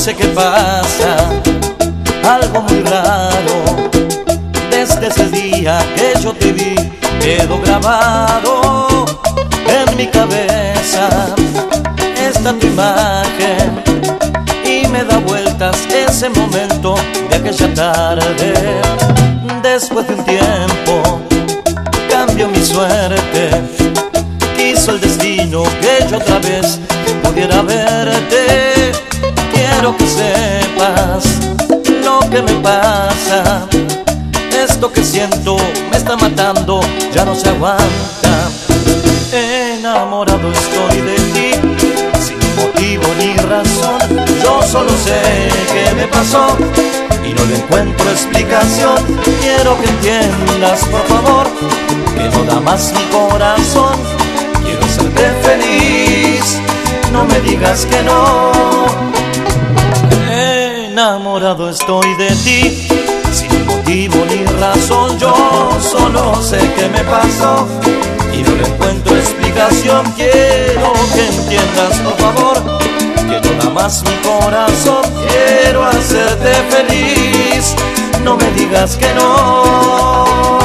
sé qué pasa, algo muy raro. Desde ese día que yo te vi, quedó grabado en mi cabeza. Está tu imagen y me da vueltas ese momento de aquella tarde. Después de un tiempo cambió mi suerte, quiso el destino que yo otra vez pudiera verte. Quiero que sepas lo que me pasa, esto que siento me está matando, ya no se aguanta. Enamorado estoy de ti, sin motivo ni razón. Yo solo sé que me pasó y no le encuentro explicación. Quiero que entiendas, por favor, que no da más mi corazón. Quiero hacerte feliz, no me digas que no. Enamorado estoy de ti, sin motivo ni razón. Yo solo sé que me pasó y no le encuentro explicación. Quiero que entiendas, por favor, que no da más mi corazón. Quiero hacerte feliz, no me digas que no.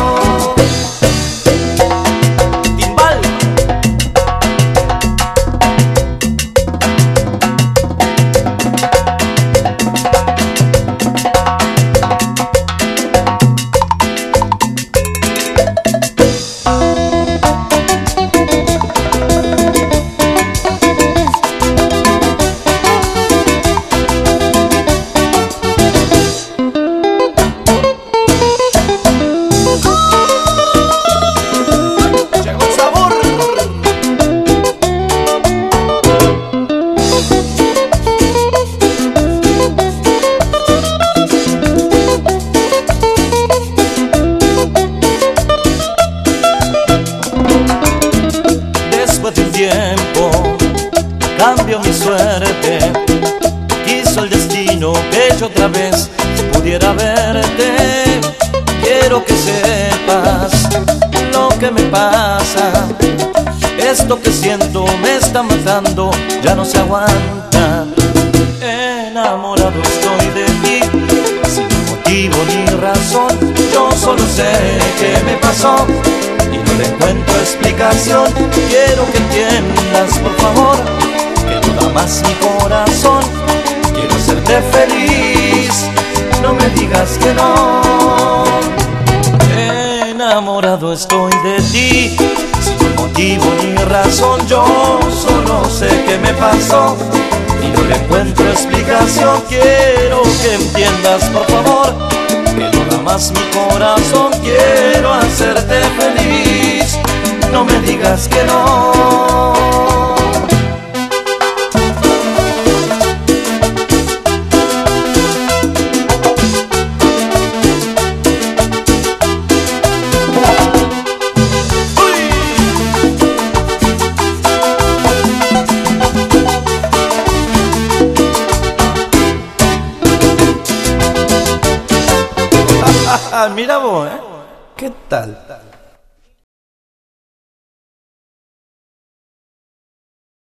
Cambió mi suerte, quiso el destino que yo otra vez pudiera verte. Quiero que sepas lo que me pasa, esto que siento me está matando, ya no se aguanta. Enamorado estoy de ti, sin motivo ni razón. Yo solo sé que me pasó y no le encuentro explicación. Quiero que entiendas, por favor, que no da más mi corazón. Quiero hacerte feliz, no me digas que no. Enamorado estoy de ti, sin motivo ni razón. Yo solo sé que me pasó y no le encuentro explicación. Quiero que entiendas, por favor, que no da más mi corazón. Quiero hacerte feliz, no me digas que no. Mira vos, ¿eh? ¿Qué tal?